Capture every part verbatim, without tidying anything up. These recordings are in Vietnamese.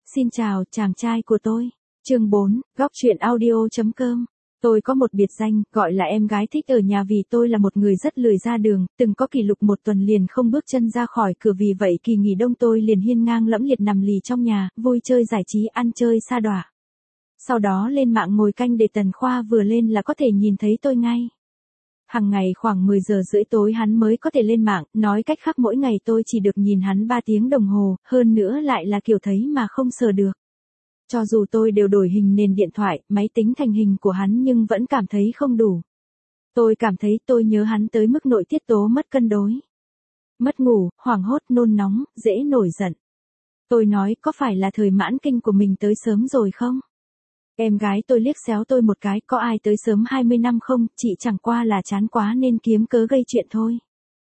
Xin chào, chàng trai của tôi. Chương bốn, góc truyện audio.com. Tôi có một biệt danh, gọi là em gái thích ở nhà vì tôi là một người rất lười ra đường, từng có kỷ lục một tuần liền không bước chân ra khỏi cửa, vì vậy kỳ nghỉ đông tôi liền hiên ngang lẫm liệt nằm lì trong nhà, vui chơi giải trí, ăn chơi sa đọa. Sau đó lên mạng ngồi canh để Tần Khoa vừa lên là có thể nhìn thấy tôi ngay. Hằng ngày khoảng mười giờ rưỡi tối hắn mới có thể lên mạng, nói cách khác mỗi ngày tôi chỉ được nhìn hắn ba tiếng đồng hồ, hơn nữa lại là kiểu thấy mà không sờ được. Cho dù tôi đều đổi hình nền điện thoại, máy tính thành hình của hắn nhưng vẫn cảm thấy không đủ. Tôi cảm thấy tôi nhớ hắn tới mức nội tiết tố mất cân đối. Mất ngủ, hoảng hốt, nôn nóng, dễ nổi giận. Tôi nói có phải là thời mãn kinh của mình tới sớm rồi không? Em gái tôi liếc xéo tôi một cái, có ai tới sớm hai mươi năm không, chị chẳng qua là chán quá nên kiếm cớ gây chuyện thôi.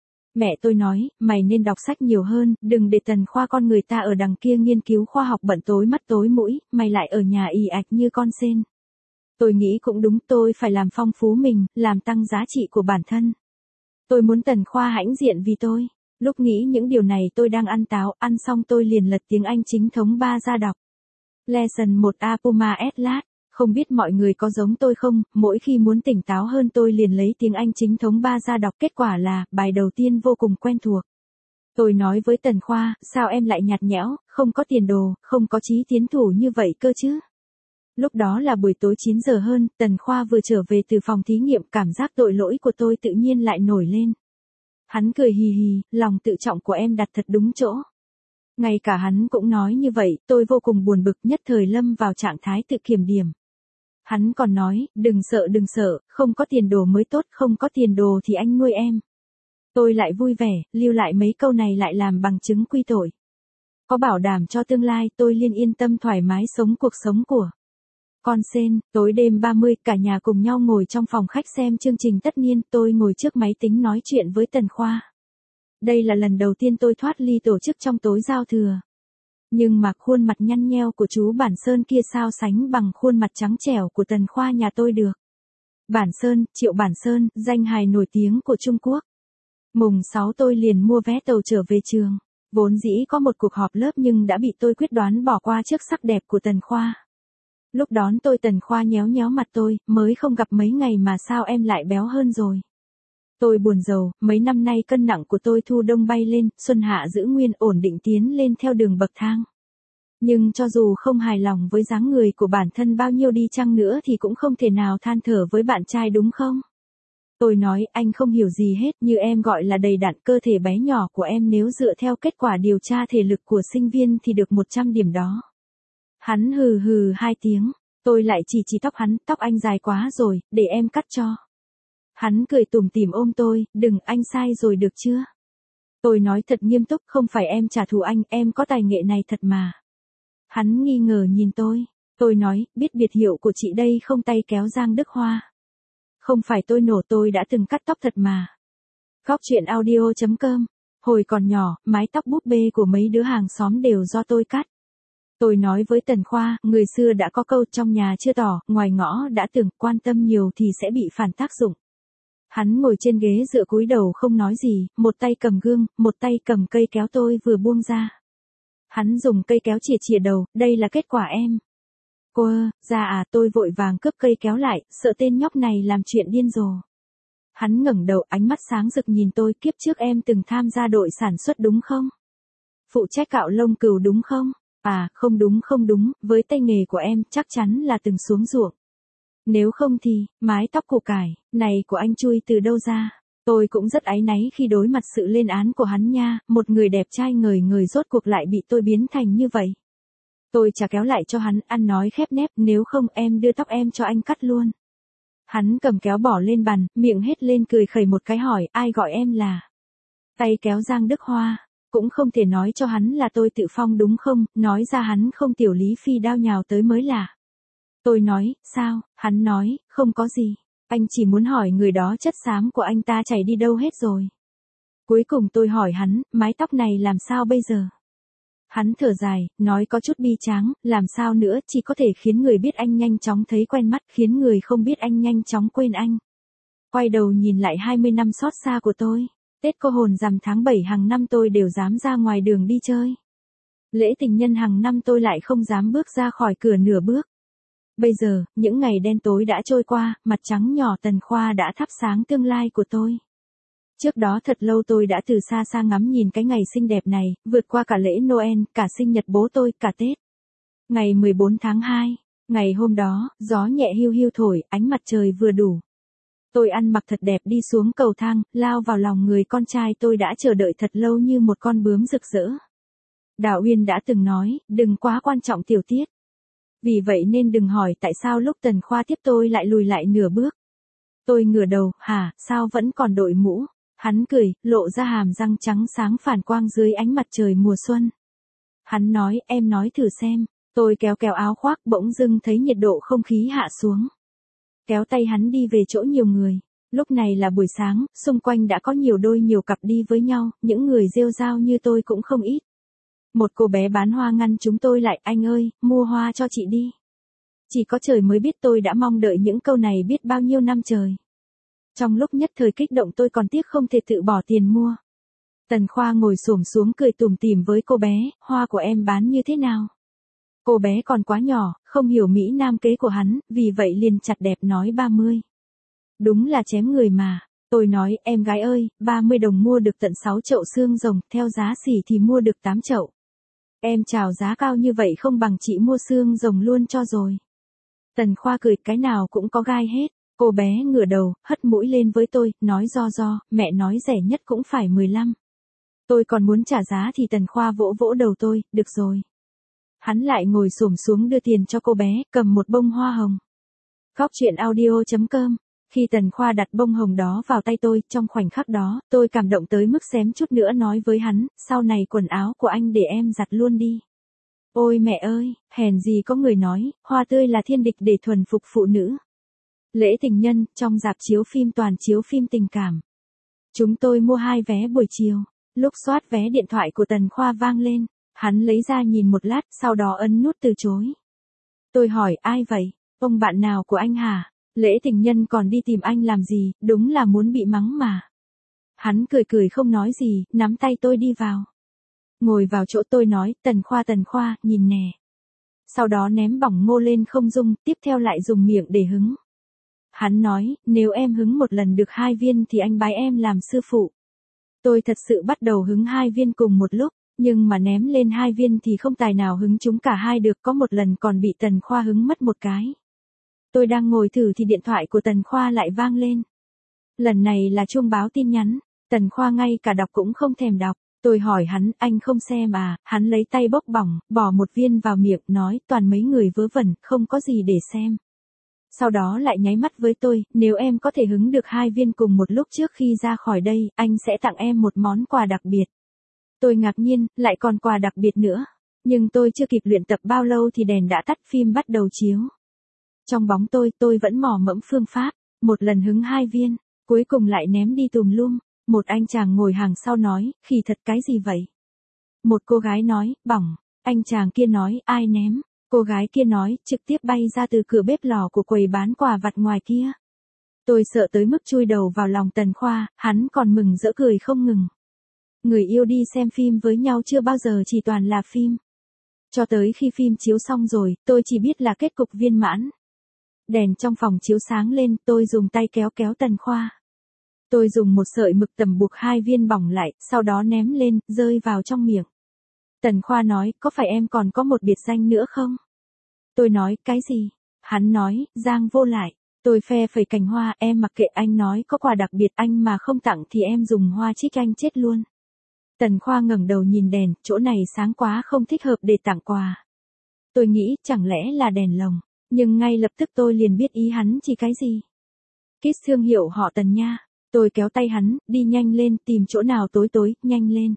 Mẹ tôi nói, mày nên đọc sách nhiều hơn, đừng để Tần Khoa con người ta ở đằng kia nghiên cứu khoa học bận tối mắt tối mũi, mày lại ở nhà ì ạch như con sên. Tôi nghĩ cũng đúng, tôi phải làm phong phú mình, làm tăng giá trị của bản thân. Tôi muốn Tần Khoa hãnh diện vì tôi. Lúc nghĩ những điều này tôi đang ăn táo, ăn xong tôi liền lật tiếng Anh chính thống ba ra đọc. Lesson một A Puma Atlas. Không biết mọi người có giống tôi không, mỗi khi muốn tỉnh táo hơn tôi liền lấy tiếng Anh chính thống ba ra đọc, kết quả là, bài đầu tiên vô cùng quen thuộc. Tôi nói với Tần Khoa, sao em lại nhạt nhẽo, không có tiền đồ, không có chí tiến thủ như vậy cơ chứ? Lúc đó là buổi tối chín giờ hơn, Tần Khoa vừa trở về từ phòng thí nghiệm, cảm giác tội lỗi của tôi tự nhiên lại nổi lên. Hắn cười hì hì, lòng tự trọng của em đặt thật đúng chỗ. Ngay cả hắn cũng nói như vậy, tôi vô cùng buồn bực, nhất thời lâm vào trạng thái tự kiểm điểm. Hắn còn nói, đừng sợ đừng sợ, không có tiền đồ mới tốt, không có tiền đồ thì anh nuôi em. Tôi lại vui vẻ, lưu lại mấy câu này lại làm bằng chứng quy tội. Có bảo đảm cho tương lai, tôi liên yên tâm thoải mái sống cuộc sống của con sên. Tối đêm ba mươi, cả nhà cùng nhau ngồi trong phòng khách xem chương trình tất niên, tôi ngồi trước máy tính nói chuyện với Tần Khoa. Đây là lần đầu tiên tôi thoát ly tổ chức trong tối giao thừa. Nhưng mà khuôn mặt nhăn nheo của chú Bản Sơn kia sao sánh bằng khuôn mặt trắng trẻo của Tần Khoa nhà tôi được. Bản Sơn, Triệu Bản Sơn, danh hài nổi tiếng của Trung Quốc. Mùng sáu tôi liền mua vé tàu trở về trường. Vốn dĩ có một cuộc họp lớp nhưng đã bị tôi quyết đoán bỏ qua trước sắc đẹp của Tần Khoa. Lúc đón tôi Tần Khoa nhéo nhéo mặt tôi, mới không gặp mấy ngày mà sao em lại béo hơn rồi. Tôi buồn rầu, mấy năm nay cân nặng của tôi thu đông bay lên, xuân hạ giữ nguyên, ổn định tiến lên theo đường bậc thang. Nhưng cho dù không hài lòng với dáng người của bản thân bao nhiêu đi chăng nữa thì cũng không thể nào than thở với bạn trai đúng không? Tôi nói, anh không hiểu gì hết, như em gọi là đầy đặn, cơ thể bé nhỏ của em nếu dựa theo kết quả điều tra thể lực của sinh viên thì được một trăm điểm đó. Hắn hừ hừ hai tiếng, tôi lại chỉ chỉ tóc hắn, tóc anh dài quá rồi, để em cắt cho. Hắn cười tủm tỉm ôm tôi, đừng, anh sai rồi được chưa? Tôi nói thật nghiêm túc, không phải em trả thù anh, em có tài nghệ này thật mà. Hắn nghi ngờ nhìn tôi, tôi nói, biết biệt hiệu của chị đây không, tay kéo Giang Đức Hoa. Không phải tôi nổ, tôi đã từng cắt tóc thật mà. Góc truyện audio.com. Hồi còn nhỏ, mái tóc búp bê của mấy đứa hàng xóm đều do tôi cắt. Tôi nói với Tần Khoa, người xưa đã có câu trong nhà chưa tỏ, ngoài ngõ đã tưởng, quan tâm nhiều thì sẽ bị phản tác dụng. Hắn ngồi trên ghế dựa cúi đầu không nói gì, một tay cầm gương, một tay cầm cây kéo tôi vừa buông ra. Hắn dùng cây kéo chìa chìa đầu, đây là kết quả em. Cô ơ, ra à, tôi vội vàng cướp cây kéo lại, sợ tên nhóc này làm chuyện điên rồ. Hắn ngẩng đầu, ánh mắt sáng rực nhìn tôi, kiếp trước em từng tham gia đội sản xuất đúng không? Phụ trách cạo lông cừu đúng không? À, không đúng không đúng, với tay nghề của em, chắc chắn là từng xuống ruộng. Nếu không thì, mái tóc củ cải, này của anh chui từ đâu ra? Tôi cũng rất áy náy khi đối mặt sự lên án của hắn nha, một người đẹp trai ngời ngời rốt cuộc lại bị tôi biến thành như vậy. Tôi chả kéo lại cho hắn, ăn nói khép nép, nếu không em đưa tóc em cho anh cắt luôn. Hắn cầm kéo bỏ lên bàn, miệng hết lên cười khẩy một cái hỏi, ai gọi em là? Tay kéo Giang Đức Hoa. Cũng không thể nói cho hắn là tôi tự phong đúng không, nói ra hắn không tiểu lý phi đao nhào tới mới lạ. Tôi nói, sao, hắn nói, không có gì, anh chỉ muốn hỏi người đó chất xám của anh ta chảy đi đâu hết rồi. Cuối cùng tôi hỏi hắn, mái tóc này làm sao bây giờ? Hắn thở dài, nói có chút bi tráng, làm sao nữa, chỉ có thể khiến người biết anh nhanh chóng thấy quen mắt, khiến người không biết anh nhanh chóng quên anh. Quay đầu nhìn lại hai mươi năm xót xa của tôi. Tết cô hồn rằm tháng bảy hàng năm tôi đều dám ra ngoài đường đi chơi. Lễ tình nhân hàng năm tôi lại không dám bước ra khỏi cửa nửa bước. Bây giờ, những ngày đen tối đã trôi qua, mặt trắng nhỏ Tần Khoa đã thắp sáng tương lai của tôi. Trước đó thật lâu tôi đã từ xa xa ngắm nhìn cái ngày xinh đẹp này, vượt qua cả lễ Noel, cả sinh nhật bố tôi, cả Tết. Ngày mười bốn tháng hai, ngày hôm đó, gió nhẹ hiu hiu thổi, ánh mặt trời vừa đủ. Tôi ăn mặc thật đẹp đi xuống cầu thang, lao vào lòng người con trai tôi đã chờ đợi thật lâu như một con bướm rực rỡ. Đào Uyên đã từng nói, đừng quá quan trọng tiểu tiết. Vì vậy nên đừng hỏi tại sao lúc Tần Khoa tiếp tôi lại lùi lại nửa bước. Tôi ngửa đầu, hả, sao vẫn còn đội mũ? Hắn cười, lộ ra hàm răng trắng sáng phản quang dưới ánh mặt trời mùa xuân. Hắn nói, em nói thử xem. Tôi kéo kéo áo khoác, bỗng dưng thấy nhiệt độ không khí hạ xuống. Kéo tay hắn đi về chỗ nhiều người. Lúc này là buổi sáng, xung quanh đã có nhiều đôi nhiều cặp đi với nhau, những người rêu rao như tôi cũng không ít. Một cô bé bán hoa ngăn chúng tôi lại, anh ơi, mua hoa cho chị đi. Chỉ có trời mới biết tôi đã mong đợi những câu này biết bao nhiêu năm trời. Trong lúc nhất thời kích động tôi còn tiếc không thể tự bỏ tiền mua. Tần Khoa ngồi xổm xuống cười tủm tỉm với cô bé, hoa của em bán như thế nào? Cô bé còn quá nhỏ, không hiểu Mỹ Nam kế của hắn, vì vậy liền chặt đẹp nói ba mươi. Đúng là chém người mà. Tôi nói, em gái ơi, ba mươi đồng mua được tận sáu chậu xương rồng, theo giá xỉ thì mua được tám chậu. Em chào giá cao như vậy không bằng chị mua xương rồng luôn cho rồi. Tần Khoa cười, cái nào cũng có gai hết. Cô bé ngửa đầu, hất mũi lên với tôi, nói do do, mẹ nói rẻ nhất cũng phải mười lăm. Tôi còn muốn trả giá thì Tần Khoa vỗ vỗ đầu tôi, được rồi. Hắn lại ngồi xổm xuống đưa tiền cho cô bé, cầm một bông hoa hồng. Góc chuyện audio chấm com. Khi Tần Khoa đặt bông hồng đó vào tay tôi, trong khoảnh khắc đó, tôi cảm động tới mức xém chút nữa nói với hắn, sau này quần áo của anh để em giặt luôn đi. Ôi mẹ ơi, hèn gì có người nói, hoa tươi là thiên địch để thuần phục phụ nữ. Lễ tình nhân, trong rạp chiếu phim toàn chiếu phim tình cảm. Chúng tôi mua hai vé buổi chiều, lúc soát vé điện thoại của Tần Khoa vang lên, hắn lấy ra nhìn một lát, sau đó ấn nút từ chối. Tôi hỏi, ai vậy, ông bạn nào của anh hả? Lễ tình nhân còn đi tìm anh làm gì, đúng là muốn bị mắng mà. Hắn cười cười không nói gì, nắm tay tôi đi vào. Ngồi vào chỗ tôi nói, Tần Khoa Tần Khoa, nhìn nè. Sau đó ném bỏng ngô lên không dung, tiếp theo lại dùng miệng để hứng. Hắn nói, nếu em hứng một lần được hai viên thì anh bái em làm sư phụ. Tôi thật sự bắt đầu hứng hai viên cùng một lúc, nhưng mà ném lên hai viên thì không tài nào hứng chúng cả hai được, có một lần còn bị Tần Khoa hứng mất một cái. Tôi đang ngồi thử thì điện thoại của Tần Khoa lại vang lên. Lần này là chuông báo tin nhắn, Tần Khoa ngay cả đọc cũng không thèm đọc. Tôi hỏi hắn, anh không xem à, hắn lấy tay bốc bỏng, bỏ một viên vào miệng, nói, toàn mấy người vớ vẩn, không có gì để xem. Sau đó lại nháy mắt với tôi, nếu em có thể hứng được hai viên cùng một lúc trước khi ra khỏi đây, anh sẽ tặng em một món quà đặc biệt. Tôi ngạc nhiên, lại còn quà đặc biệt nữa. Nhưng tôi chưa kịp luyện tập bao lâu thì đèn đã tắt, phim bắt đầu chiếu. Trong bóng tôi, tôi vẫn mò mẫm phương pháp, một lần hứng hai viên, cuối cùng lại ném đi tùm lum. Một anh chàng ngồi hàng sau nói, khỉ thật cái gì vậy? Một cô gái nói, bỏng. Anh chàng kia nói, ai ném? Cô gái kia nói, trực tiếp bay ra từ cửa bếp lò của quầy bán quà vặt ngoài kia. Tôi sợ tới mức chui đầu vào lòng Tần Khoa, hắn còn mừng rỡ cười không ngừng. Người yêu đi xem phim với nhau chưa bao giờ chỉ toàn là phim. Cho tới khi phim chiếu xong rồi, tôi chỉ biết là kết cục viên mãn. Đèn trong phòng chiếu sáng lên, tôi dùng tay kéo kéo Tần Khoa. Tôi dùng một sợi mực tẩm buộc hai viên bỏng lại, sau đó ném lên, rơi vào trong miệng. Tần Khoa nói, có phải em còn có một biệt danh nữa không? Tôi nói, cái gì? Hắn nói, Giang Vô Lại. Tôi phe phẩy cành hoa, em mặc kệ, anh nói có quà đặc biệt, anh mà không tặng thì em dùng hoa trích anh chết luôn. Tần Khoa ngẩng đầu nhìn đèn, chỗ này sáng quá không thích hợp để tặng quà. Tôi nghĩ, chẳng lẽ là đèn lồng, nhưng ngay lập tức tôi liền biết ý hắn chỉ cái gì. Kiss thương hiệu họ Tần nha. Tôi kéo tay hắn, đi nhanh lên, tìm chỗ nào tối tối, nhanh lên.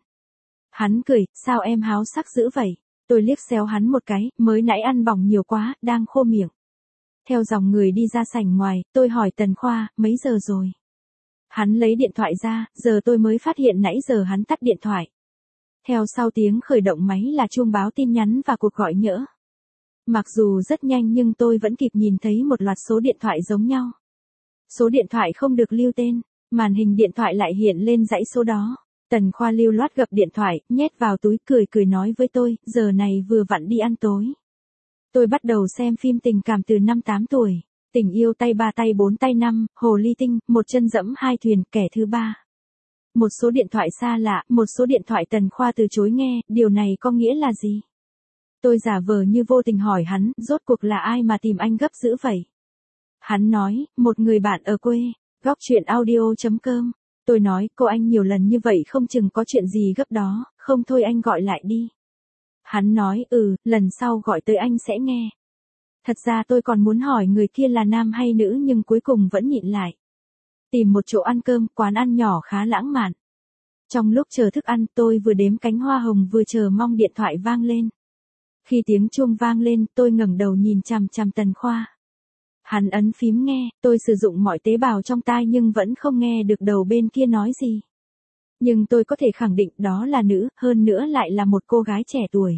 Hắn cười, sao em háo sắc dữ vậy? Tôi liếc xéo hắn một cái, mới nãy ăn bỏng nhiều quá, đang khô miệng. Theo dòng người đi ra sảnh ngoài, tôi hỏi Tần Khoa, mấy giờ rồi? Hắn lấy điện thoại ra, giờ tôi mới phát hiện nãy giờ hắn tắt điện thoại. Theo sau tiếng khởi động máy là chuông báo tin nhắn và cuộc gọi nhỡ. Mặc dù rất nhanh nhưng tôi vẫn kịp nhìn thấy một loạt số điện thoại giống nhau. Số điện thoại không được lưu tên, màn hình điện thoại lại hiện lên dãy số đó. Tần Khoa lưu loát gập điện thoại, nhét vào túi cười cười nói với tôi, giờ này vừa vặn đi ăn tối. Tôi bắt đầu xem phim tình cảm từ năm tám tuổi. Tình yêu tay ba tay bốn tay năm, hồ ly tinh, một chân dẫm hai thuyền, kẻ thứ ba. Một số điện thoại xa lạ, một số điện thoại Tần Khoa từ chối nghe, điều này có nghĩa là gì? Tôi giả vờ như vô tình hỏi hắn, rốt cuộc là ai mà tìm anh gấp dữ vậy? Hắn nói, một người bạn ở quê, góc chuyện audio chấm com. Tôi nói, cô anh nhiều lần như vậy không chừng có chuyện gì gấp đó, không thôi anh gọi lại đi. Hắn nói, ừ, lần sau gọi tới anh sẽ nghe. Thật ra tôi còn muốn hỏi người kia là nam hay nữ nhưng cuối cùng vẫn nhịn lại. Tìm một chỗ ăn cơm, quán ăn nhỏ khá lãng mạn. Trong lúc chờ thức ăn tôi vừa đếm cánh hoa hồng vừa chờ mong điện thoại vang lên. Khi tiếng chuông vang lên tôi ngẩng đầu nhìn chằm chằm Tần Khoa. Hắn ấn phím nghe, tôi sử dụng mọi tế bào trong tai nhưng vẫn không nghe được đầu bên kia nói gì. Nhưng tôi có thể khẳng định đó là nữ, hơn nữa lại là một cô gái trẻ tuổi.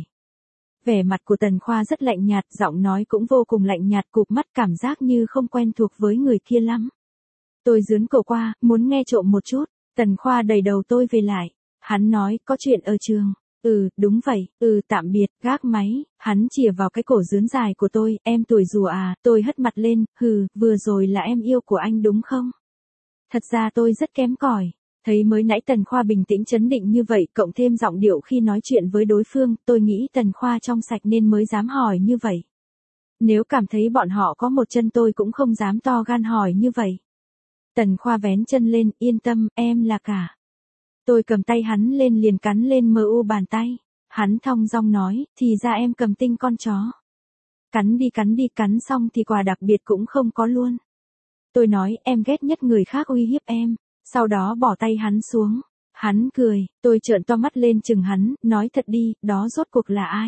Vẻ mặt của Tần Khoa rất lạnh nhạt, giọng nói cũng vô cùng lạnh nhạt, cụp mắt cảm giác như không quen thuộc với người kia lắm. Tôi dướn cổ qua, muốn nghe trộm một chút, Tần Khoa đẩy đầu tôi về lại. Hắn nói, có chuyện ở trường. Ừ, đúng vậy, ừ tạm biệt, gác máy, hắn chìa vào cái cổ dướn dài của tôi, em tuổi rùa à, tôi hất mặt lên, hừ, vừa rồi là em yêu của anh đúng không? Thật ra tôi rất kém cỏi. Thấy mới nãy Tần Khoa bình tĩnh chấn định như vậy, cộng thêm giọng điệu khi nói chuyện với đối phương, tôi nghĩ Tần Khoa trong sạch nên mới dám hỏi như vậy. Nếu cảm thấy bọn họ có một chân tôi cũng không dám to gan hỏi như vậy. Tần Khoa vén chân lên, yên tâm, em là cả. Tôi cầm tay hắn lên liền cắn lên mờ u bàn tay. Hắn thong dong nói, thì ra em cầm tinh con chó. Cắn đi cắn đi cắn xong thì quà đặc biệt cũng không có luôn. Tôi nói, em ghét nhất người khác uy hiếp em. Sau đó bỏ tay hắn xuống. Hắn cười, tôi trợn to mắt lên chừng hắn, nói thật đi, đó rốt cuộc là ai?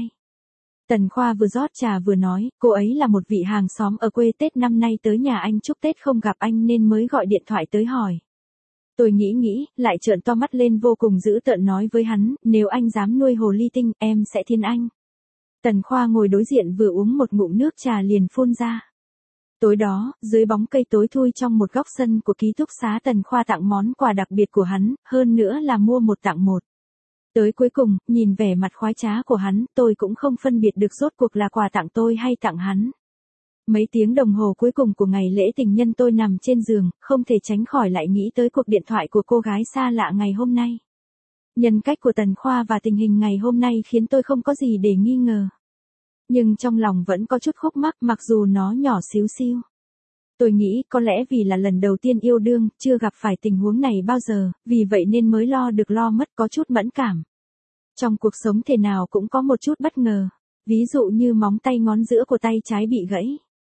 Tần Khoa vừa rót trà vừa nói, cô ấy là một vị hàng xóm ở quê, Tết năm nay tới nhà anh chúc Tết không gặp anh nên mới gọi điện thoại tới hỏi. Tôi nghĩ nghĩ, lại trợn to mắt lên vô cùng dữ tợn nói với hắn, nếu anh dám nuôi hồ ly tinh, em sẽ thiên anh. Tần Khoa ngồi đối diện vừa uống một ngụm nước trà liền phun ra. Tối đó, dưới bóng cây tối thui trong một góc sân của ký túc xá, Tần Khoa tặng món quà đặc biệt của hắn, hơn nữa là mua một tặng một. Tới cuối cùng, nhìn vẻ mặt khoái trá của hắn, tôi cũng không phân biệt được rốt cuộc là quà tặng tôi hay tặng hắn. Mấy tiếng đồng hồ cuối cùng của ngày lễ tình nhân tôi nằm trên giường, không thể tránh khỏi lại nghĩ tới cuộc điện thoại của cô gái xa lạ ngày hôm nay. Nhân cách của Tần Khoa và tình hình ngày hôm nay khiến tôi không có gì để nghi ngờ. Nhưng trong lòng vẫn có chút khúc mắc mặc dù nó nhỏ xíu xiu. Tôi nghĩ có lẽ vì là lần đầu tiên yêu đương, chưa gặp phải tình huống này bao giờ, vì vậy nên mới lo được lo mất, có chút mẫn cảm. Trong cuộc sống thế nào cũng có một chút bất ngờ. Ví dụ như móng tay ngón giữa của tay trái bị gãy.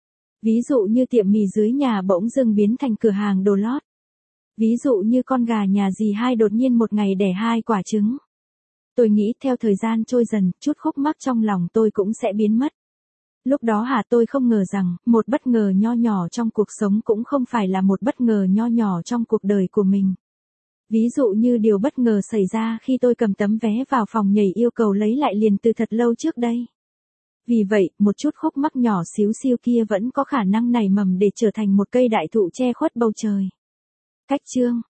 Ví dụ như tiệm mì dưới nhà bỗng dưng biến thành cửa hàng đồ lót. Ví dụ như con gà nhà dì hai đột nhiên một ngày đẻ hai quả trứng. Tôi nghĩ theo thời gian trôi dần, chút khúc mắc trong lòng tôi cũng sẽ biến mất. Lúc đó hả, tôi không ngờ rằng, một bất ngờ nho nhỏ trong cuộc sống cũng không phải là một bất ngờ nho nhỏ trong cuộc đời của mình. Ví dụ như điều bất ngờ xảy ra khi tôi cầm tấm vé vào phòng nhảy yêu cầu lấy lại liền từ thật lâu trước đây. Vì vậy, một chút khúc mắc nhỏ xíu xiu kia vẫn có khả năng nảy mầm để trở thành một cây đại thụ che khuất bầu trời. Cách chương